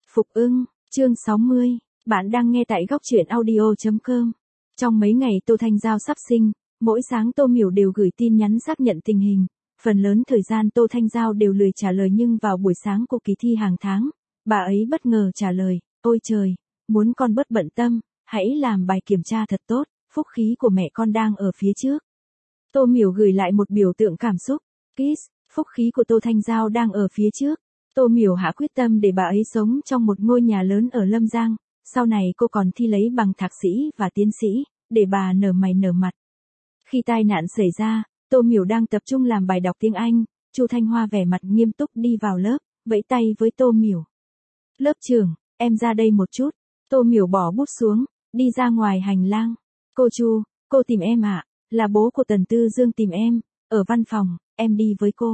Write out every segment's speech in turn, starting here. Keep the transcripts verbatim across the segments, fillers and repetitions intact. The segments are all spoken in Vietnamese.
Phục ưng, chương sáu mươi, bạn đang nghe tại góc truyện audio chấm com. Trong mấy ngày Tô Thanh Giao sắp sinh, mỗi sáng Tô Miểu đều gửi tin nhắn xác nhận tình hình. Phần lớn thời gian Tô Thanh Giao đều lười trả lời, nhưng vào buổi sáng của kỳ thi hàng tháng, bà ấy bất ngờ trả lời, ôi trời, muốn con bớt bận tâm, hãy làm bài kiểm tra thật tốt, phúc khí của mẹ con đang ở phía trước. Tô Miểu gửi lại một biểu tượng cảm xúc, kiss, phúc khí của Tô Thanh Giao đang ở phía trước. Tô Miểu hạ quyết tâm để bà ấy sống trong một ngôi nhà lớn ở Lâm Giang, sau này cô còn thi lấy bằng thạc sĩ và tiến sĩ, để bà nở mày nở mặt. Khi tai nạn xảy ra, Tô Miểu đang tập trung làm bài đọc tiếng Anh, Chu Thanh Hoa vẻ mặt nghiêm túc đi vào lớp, vẫy tay với Tô Miểu. Lớp trưởng, em ra đây một chút. Tô Miểu bỏ bút xuống, đi ra ngoài hành lang. Cô Chu, cô tìm em ạ, à? Là bố của Tần Tư Dương tìm em, ở văn phòng, em đi với cô.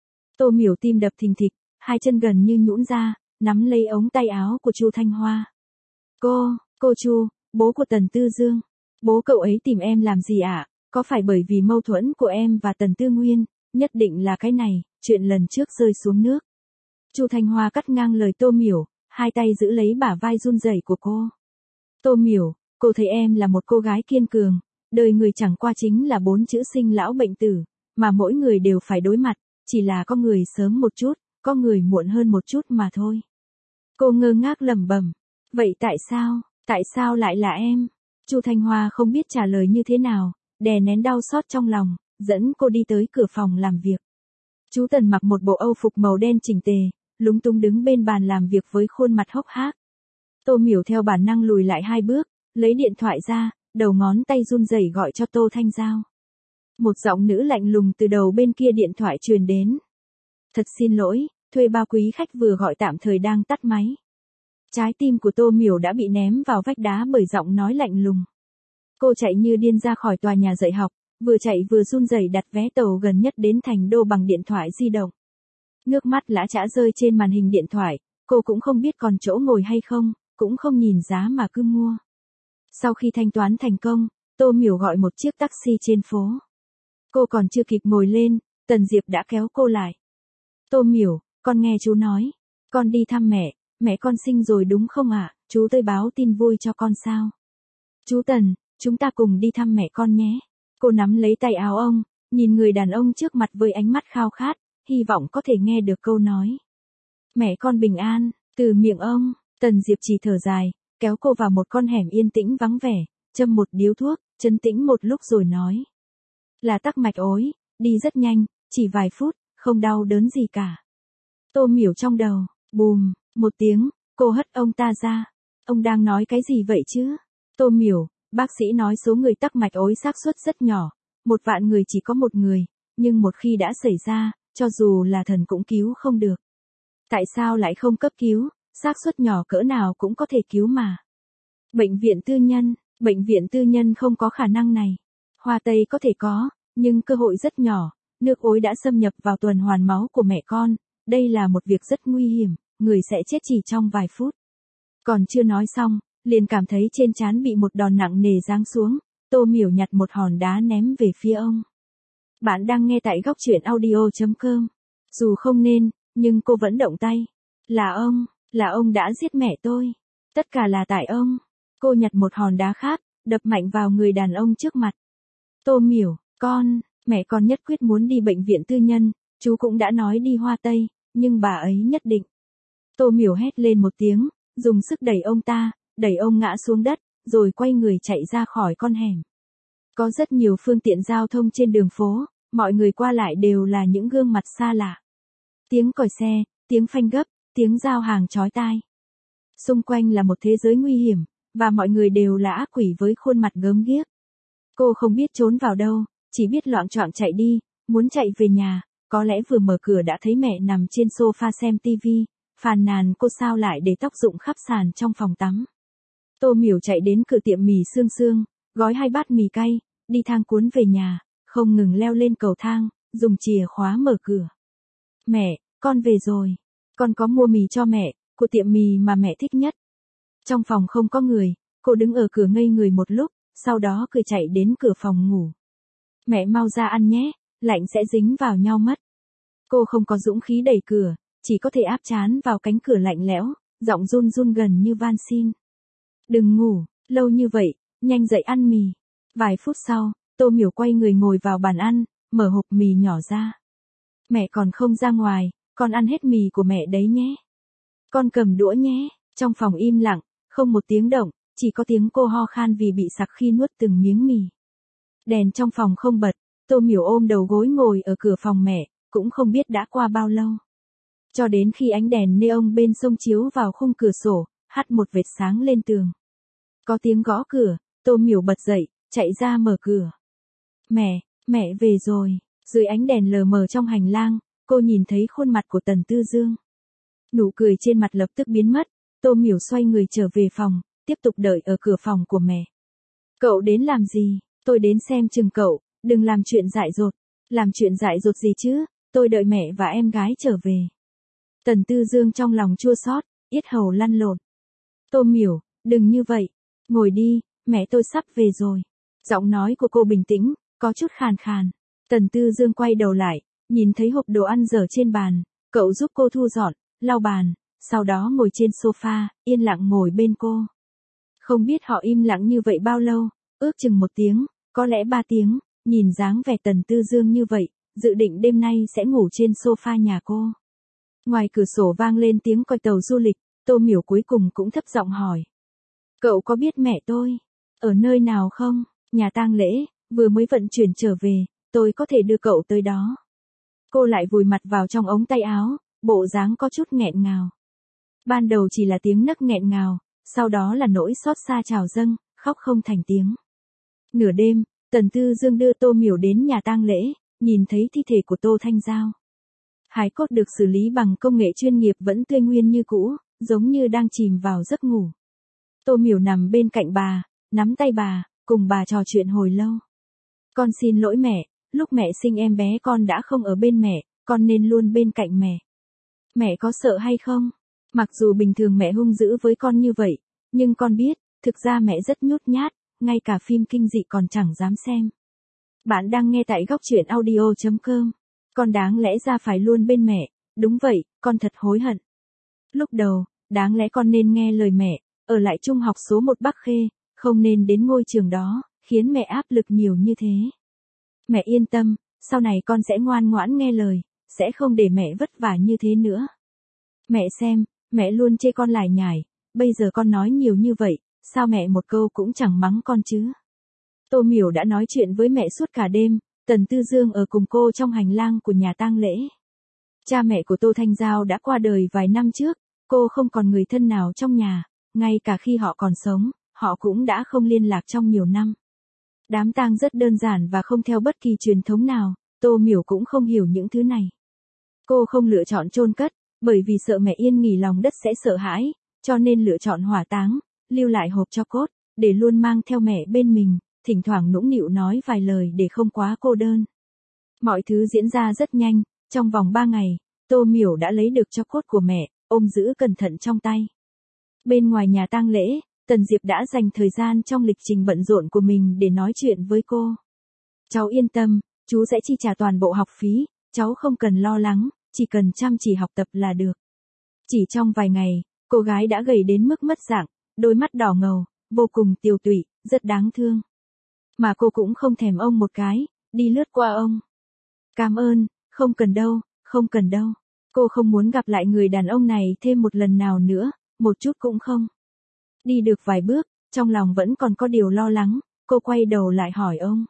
Tô Miểu tim đập thình thịch, hai chân gần như nhũn ra, nắm lấy ống tay áo của Chu Thanh Hoa. Cô, cô Chu, bố của Tần Tư Dương. Bố cậu ấy tìm em làm gì ạ? À? Có phải bởi vì mâu thuẫn của em và Tần Tư Nguyên? Nhất định là cái này, chuyện lần trước rơi xuống nước. Chu Thanh Hoa cắt ngang lời Tô Miểu, hai tay giữ lấy bả vai run rẩy của cô. Tô Miểu, cô thấy em là một cô gái kiên cường, đời người chẳng qua chính là bốn chữ sinh lão bệnh tử, mà mỗi người đều phải đối mặt, chỉ là có người sớm một chút, có người muộn hơn một chút mà thôi. Cô ngơ ngác lẩm bẩm, vậy tại sao, tại sao lại là em? Chu Thanh Hoa không biết trả lời như thế nào, đè nén đau xót trong lòng, dẫn cô đi tới cửa phòng làm việc. Chú Tần mặc một bộ âu phục màu đen chỉnh tề, lúng túng đứng bên bàn làm việc với khuôn mặt hốc hác. Tô Miểu theo bản năng lùi lại hai bước, lấy điện thoại ra, đầu ngón tay run rẩy gọi cho Tô Thanh Giao. Một giọng nữ lạnh lùng từ đầu bên kia điện thoại truyền đến. Thật xin lỗi, thuê bao quý khách vừa gọi tạm thời đang tắt máy. Trái tim của Tô Miểu đã bị ném vào vách đá bởi giọng nói lạnh lùng. Cô chạy như điên ra khỏi tòa nhà dạy học, vừa chạy vừa run rẩy đặt vé tàu gần nhất đến Thành Đô bằng điện thoại di động. Nước mắt lã chã rơi trên màn hình điện thoại, cô cũng không biết còn chỗ ngồi hay không, cũng không nhìn giá mà cứ mua. Sau khi thanh toán thành công, Tô Miểu gọi một chiếc taxi trên phố. Cô còn chưa kịp ngồi lên, Tần Diệp đã kéo cô lại. Tô Miểu, con nghe chú nói, con đi thăm mẹ, mẹ con sinh rồi đúng không ạ? À? Chú tới báo tin vui cho con sao? Chú Tần, chúng ta cùng đi thăm mẹ con nhé. Cô nắm lấy tay áo ông, nhìn người đàn ông trước mặt với ánh mắt khao khát, hy vọng có thể nghe được câu nói. Mẹ con bình an, từ miệng ông. Tần Diệp chỉ thở dài, kéo cô vào một con hẻm yên tĩnh vắng vẻ, châm một điếu thuốc, trấn tĩnh một lúc rồi nói. Là tắc mạch ối, đi rất nhanh, chỉ vài phút, không đau đớn gì cả. Tô Miểu trong đầu, bùm, một tiếng, cô hất ông ta ra. Ông đang nói cái gì vậy chứ? Tô Miểu, bác sĩ nói số người tắc mạch ối xác suất rất nhỏ, một vạn người chỉ có một người, nhưng một khi đã xảy ra, cho dù là thần cũng cứu không được. Tại sao lại không cấp cứu, xác suất nhỏ cỡ nào cũng có thể cứu mà. Bệnh viện tư nhân, bệnh viện tư nhân không có khả năng này. Hoa Tây có thể có, nhưng cơ hội rất nhỏ, nước ối đã xâm nhập vào tuần hoàn máu của mẹ con, đây là một việc rất nguy hiểm, người sẽ chết chỉ trong vài phút. Còn chưa nói xong, liền cảm thấy trên trán bị một đòn nặng nề giáng xuống, Tô Miểu nhặt một hòn đá ném về phía ông. Bạn đang nghe tại góc truyện audio chấm com. Dù không nên, nhưng cô vẫn động tay. Là ông, là ông đã giết mẹ tôi. Tất cả là tại ông. Cô nhặt một hòn đá khác, đập mạnh vào người đàn ông trước mặt. Tô Miểu, con, mẹ con nhất quyết muốn đi bệnh viện tư nhân, chú cũng đã nói đi Hoa Tây, nhưng bà ấy nhất định. Tô Miểu hét lên một tiếng, dùng sức đẩy ông ta, đẩy ông ngã xuống đất, rồi quay người chạy ra khỏi con hẻm. Có rất nhiều phương tiện giao thông trên đường phố, mọi người qua lại đều là những gương mặt xa lạ. Tiếng còi xe, tiếng phanh gấp, tiếng giao hàng chói tai. Xung quanh là một thế giới nguy hiểm, và mọi người đều là ác quỷ với khuôn mặt gớm ghiếc. Cô không biết trốn vào đâu, chỉ biết loạng choạng chạy đi, muốn chạy về nhà, có lẽ vừa mở cửa đã thấy mẹ nằm trên sofa xem tivi, phàn nàn cô sao lại để tóc rụng khắp sàn trong phòng tắm. Tô Miểu chạy đến cửa tiệm mì Sương Sương, gói hai bát mì cay, đi thang cuốn về nhà, không ngừng leo lên cầu thang, dùng chìa khóa mở cửa. Mẹ, con về rồi. Con có mua mì cho mẹ, của tiệm mì mà mẹ thích nhất. Trong phòng không có người, cô đứng ở cửa ngây người một lúc, sau đó cười chạy đến cửa phòng ngủ. Mẹ mau ra ăn nhé, lạnh sẽ dính vào nhau mất. Cô không có dũng khí đẩy cửa, chỉ có thể áp trán vào cánh cửa lạnh lẽo, giọng run run gần như van xin. Đừng ngủ, lâu như vậy, nhanh dậy ăn mì. Vài phút sau, Tô Miểu quay người ngồi vào bàn ăn, mở hộp mì nhỏ ra. Mẹ còn không ra ngoài, con ăn hết mì của mẹ đấy nhé. Con cầm đũa nhé. Trong phòng im lặng, không một tiếng động, chỉ có tiếng cô ho khan vì bị sặc khi nuốt từng miếng mì. Đèn trong phòng không bật, Tô Miểu ôm đầu gối ngồi ở cửa phòng mẹ, cũng không biết đã qua bao lâu. Cho đến khi ánh đèn neon bên sông chiếu vào khung cửa sổ, hắt một vệt sáng lên tường. Có tiếng gõ cửa, Tô Miểu bật dậy, chạy ra mở cửa. Mẹ, mẹ về rồi. Dưới ánh đèn lờ mờ trong hành lang, cô nhìn thấy khuôn mặt của Tần Tư Dương. Nụ cười trên mặt lập tức biến mất, Tô Miểu xoay người trở về phòng, tiếp tục đợi ở cửa phòng của mẹ. Cậu đến làm gì? Tôi đến xem chừng cậu, đừng làm chuyện dại dột. Làm chuyện dại dột gì chứ, tôi đợi mẹ và em gái trở về. Tần Tư Dương trong lòng chua xót, yết hầu lăn lộn. Tô Miểu, đừng như vậy. Ngồi đi, mẹ tôi sắp về rồi. Giọng nói của cô bình tĩnh, có chút khàn khàn. Tần Tư Dương quay đầu lại, nhìn thấy hộp đồ ăn dở trên bàn, cậu giúp cô thu dọn, lau bàn, sau đó ngồi trên sofa, yên lặng ngồi bên cô. Không biết họ im lặng như vậy bao lâu, ước chừng một tiếng, có lẽ ba tiếng, nhìn dáng vẻ Tần Tư Dương như vậy, dự định đêm nay sẽ ngủ trên sofa nhà cô. Ngoài cửa sổ vang lên tiếng còi tàu du lịch, Tô Miểu cuối cùng cũng thấp giọng hỏi. Cậu có biết mẹ tôi ở nơi nào không? Nhà tang lễ, vừa mới vận chuyển trở về, tôi có thể đưa cậu tới đó. Cô lại vùi mặt vào trong ống tay áo, bộ dáng có chút nghẹn ngào. Ban đầu chỉ là tiếng nấc nghẹn ngào, sau đó là nỗi xót xa trào dâng, khóc không thành tiếng. Nửa đêm, Tần Tư Dương đưa Tô Miểu đến nhà tang lễ, nhìn thấy thi thể của Tô Thanh Giao. Hài cốt được xử lý bằng công nghệ chuyên nghiệp vẫn tươi nguyên như cũ, giống như đang chìm vào giấc ngủ. Tô Miểu nằm bên cạnh bà, nắm tay bà, cùng bà trò chuyện hồi lâu. Con xin lỗi mẹ, lúc mẹ sinh em bé con đã không ở bên mẹ, con nên luôn bên cạnh mẹ. Mẹ có sợ hay không? Mặc dù bình thường mẹ hung dữ với con như vậy, nhưng con biết, thực ra mẹ rất nhút nhát, ngay cả phim kinh dị còn chẳng dám xem. Bạn đang nghe tại góc truyện audio chấm com. Con đáng lẽ ra phải luôn bên mẹ, đúng vậy, con thật hối hận. Lúc đầu, đáng lẽ con nên nghe lời mẹ, ở lại trung học số một Bắc Khê, không nên đến ngôi trường đó, khiến mẹ áp lực nhiều như thế. Mẹ yên tâm, sau này con sẽ ngoan ngoãn nghe lời, sẽ không để mẹ vất vả như thế nữa. Mẹ xem, mẹ luôn chê con lải nhải, bây giờ con nói nhiều như vậy, sao mẹ một câu cũng chẳng mắng con chứ? Tô Miểu đã nói chuyện với mẹ suốt cả đêm, Tần Tư Dương ở cùng cô trong hành lang của nhà tang lễ. Cha mẹ của Tô Thanh Giao đã qua đời vài năm trước, cô không còn người thân nào trong nhà, ngay cả khi họ còn sống, họ cũng đã không liên lạc trong nhiều năm. Đám tang rất đơn giản và không theo bất kỳ truyền thống nào, Tô Miểu cũng không hiểu những thứ này. Cô không lựa chọn chôn cất, bởi vì sợ mẹ yên nghỉ lòng đất sẽ sợ hãi, cho nên lựa chọn hỏa táng, lưu lại hộp tro cốt, để luôn mang theo mẹ bên mình, thỉnh thoảng nũng nịu nói vài lời để không quá cô đơn. Mọi thứ diễn ra rất nhanh, trong vòng ba ngày, Tô Miểu đã lấy được tro cốt của mẹ, ôm giữ cẩn thận trong tay. Bên ngoài nhà tang lễ, Tần Diệp đã dành thời gian trong lịch trình bận rộn của mình để nói chuyện với cô. Cháu yên tâm, chú sẽ chi trả toàn bộ học phí, cháu không cần lo lắng, chỉ cần chăm chỉ học tập là được. Chỉ trong vài ngày, cô gái đã gầy đến mức mất dạng, đôi mắt đỏ ngầu, vô cùng tiều tụy, rất đáng thương. Mà cô cũng không thèm ông một cái, đi lướt qua ông. Cảm ơn, không cần đâu, không cần đâu. Cô không muốn gặp lại người đàn ông này thêm một lần nào nữa, một chút cũng không. Đi được vài bước, trong lòng vẫn còn có điều lo lắng, cô quay đầu lại hỏi ông.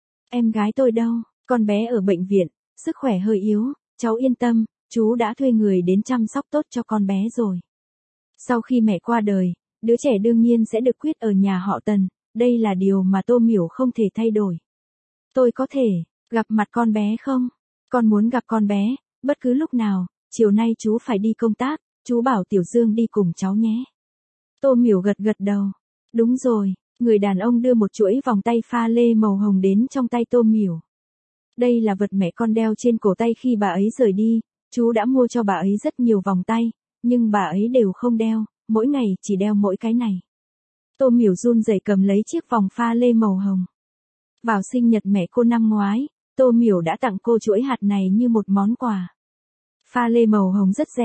Em gái tôi đâu? Con bé ở bệnh viện, sức khỏe hơi yếu, cháu yên tâm, chú đã thuê người đến chăm sóc tốt cho con bé rồi. Sau khi mẹ qua đời, đứa trẻ đương nhiên sẽ được quyết ở nhà họ Tần, đây là điều mà Tô Miểu không thể thay đổi. Tôi có thể gặp mặt con bé không? Con muốn gặp con bé, bất cứ lúc nào, chiều nay chú phải đi công tác, chú bảo Tiểu Dương đi cùng cháu nhé. Tô Miểu gật gật đầu. Đúng rồi, người đàn ông đưa một chuỗi vòng tay pha lê màu hồng đến trong tay Tô Miểu. Đây là vật mẹ con đeo trên cổ tay khi bà ấy rời đi, chú đã mua cho bà ấy rất nhiều vòng tay, nhưng bà ấy đều không đeo, mỗi ngày chỉ đeo mỗi cái này. Tô Miểu run rẩy cầm lấy chiếc vòng pha lê màu hồng. Vào sinh nhật mẹ cô năm ngoái, Tô Miểu đã tặng cô chuỗi hạt này như một món quà. Pha lê màu hồng rất rẻ,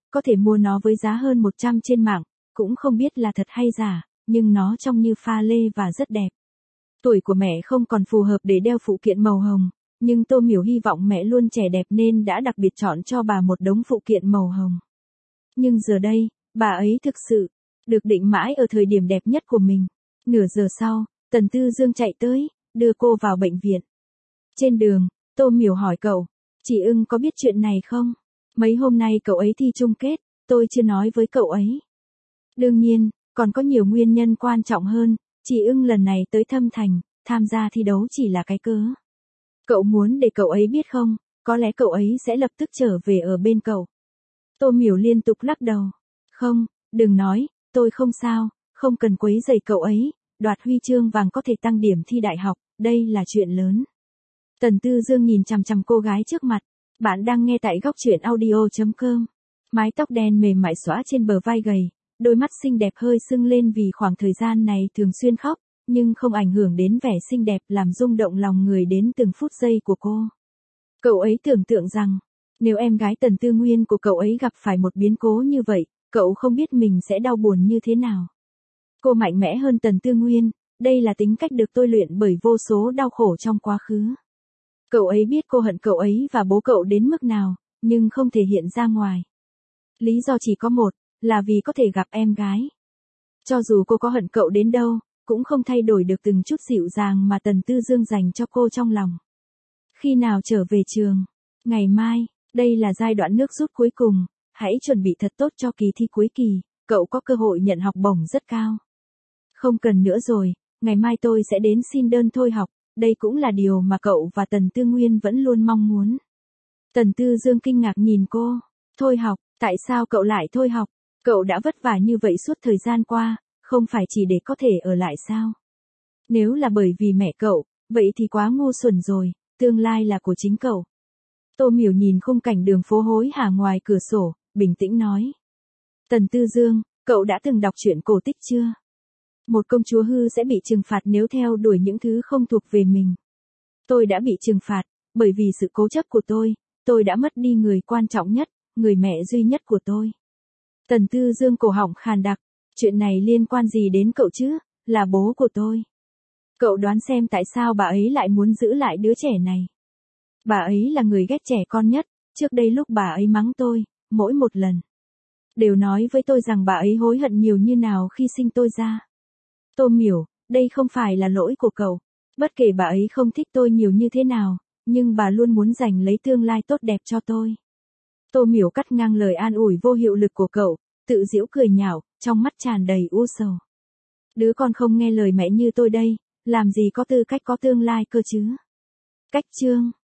có thể mua nó với giá hơn một trăm trên mạng, cũng không biết là thật hay giả, nhưng nó trông như pha lê và rất đẹp. Tuổi của mẹ không còn phù hợp để đeo phụ kiện màu hồng, nhưng Tô Miểu hy vọng mẹ luôn trẻ đẹp nên đã đặc biệt chọn cho bà một đống phụ kiện màu hồng. Nhưng giờ đây, bà ấy thực sự được định mãi ở thời điểm đẹp nhất của mình. Nửa giờ sau, Tần Tư Dương chạy tới, đưa cô vào bệnh viện. Trên đường, Tô Miểu hỏi cậu, chị ưng có biết chuyện này không? Mấy hôm nay cậu ấy thi chung kết, tôi chưa nói với cậu ấy. Đương nhiên, còn có nhiều nguyên nhân quan trọng hơn, chị ưng lần này tới Thâm Thành, tham gia thi đấu chỉ là cái cớ. Cậu muốn để cậu ấy biết không, có lẽ cậu ấy sẽ lập tức trở về ở bên cậu. Tô Miểu liên tục lắc đầu. Không, đừng nói, tôi không sao, không cần quấy rầy cậu ấy, đoạt huy chương vàng có thể tăng điểm thi đại học, đây là chuyện lớn. Tần Tư Dương nhìn chằm chằm cô gái trước mặt. Bạn đang nghe tại góc truyện audio chấm com. Mái tóc đen mềm mại xõa trên bờ vai gầy, đôi mắt xinh đẹp hơi sưng lên vì khoảng thời gian này thường xuyên khóc, nhưng không ảnh hưởng đến vẻ xinh đẹp làm rung động lòng người đến từng phút giây của cô. Cậu ấy tưởng tượng rằng, nếu em gái Tần Tư Nguyên của cậu ấy gặp phải một biến cố như vậy, cậu không biết mình sẽ đau buồn như thế nào. Cô mạnh mẽ hơn Tần Tư Nguyên, đây là tính cách được tôi luyện bởi vô số đau khổ trong quá khứ. Cậu ấy biết cô hận cậu ấy và bố cậu đến mức nào, nhưng không thể hiện ra ngoài. Lý do chỉ có một, là vì có thể gặp em gái. Cho dù cô có hận cậu đến đâu, cũng không thay đổi được từng chút dịu dàng mà Tần Tư Dương dành cho cô trong lòng. Khi nào trở về trường? Ngày mai, đây là giai đoạn nước rút cuối cùng, hãy chuẩn bị thật tốt cho kỳ thi cuối kỳ, cậu có cơ hội nhận học bổng rất cao. Không cần nữa rồi, ngày mai tôi sẽ đến xin đơn thôi học, đây cũng là điều mà cậu và Tần Tư Nguyên vẫn luôn mong muốn. Tần Tư Dương kinh ngạc nhìn cô, thôi học, tại sao cậu lại thôi học? Cậu đã vất vả như vậy suốt thời gian qua, không phải chỉ để có thể ở lại sao? Nếu là bởi vì mẹ cậu, vậy thì quá ngu xuẩn rồi, tương lai là của chính cậu. Tô Miểu nhìn khung cảnh đường phố hối hả ngoài cửa sổ, bình tĩnh nói. Tần Tư Dương, cậu đã từng đọc truyện cổ tích chưa? Một công chúa hư sẽ bị trừng phạt nếu theo đuổi những thứ không thuộc về mình. Tôi đã bị trừng phạt, bởi vì sự cố chấp của tôi, tôi đã mất đi người quan trọng nhất, người mẹ duy nhất của tôi. Tần Tư Dương cổ họng khàn đặc, chuyện này liên quan gì đến cậu chứ, là bố của tôi. Cậu đoán xem tại sao bà ấy lại muốn giữ lại đứa trẻ này. Bà ấy là người ghét trẻ con nhất, trước đây lúc bà ấy mắng tôi, mỗi một lần đều nói với tôi rằng bà ấy hối hận nhiều như nào khi sinh tôi ra. Tô Miểu, đây không phải là lỗi của cậu, bất kể bà ấy không thích tôi nhiều như thế nào, nhưng bà luôn muốn giành lấy tương lai tốt đẹp cho tôi. Tô Miểu cắt ngang lời an ủi vô hiệu lực của cậu, tự giễu cười nhạo, trong mắt tràn đầy u sầu. Đứa con không nghe lời mẹ như tôi đây, làm gì có tư cách có tương lai cơ chứ? Cách chương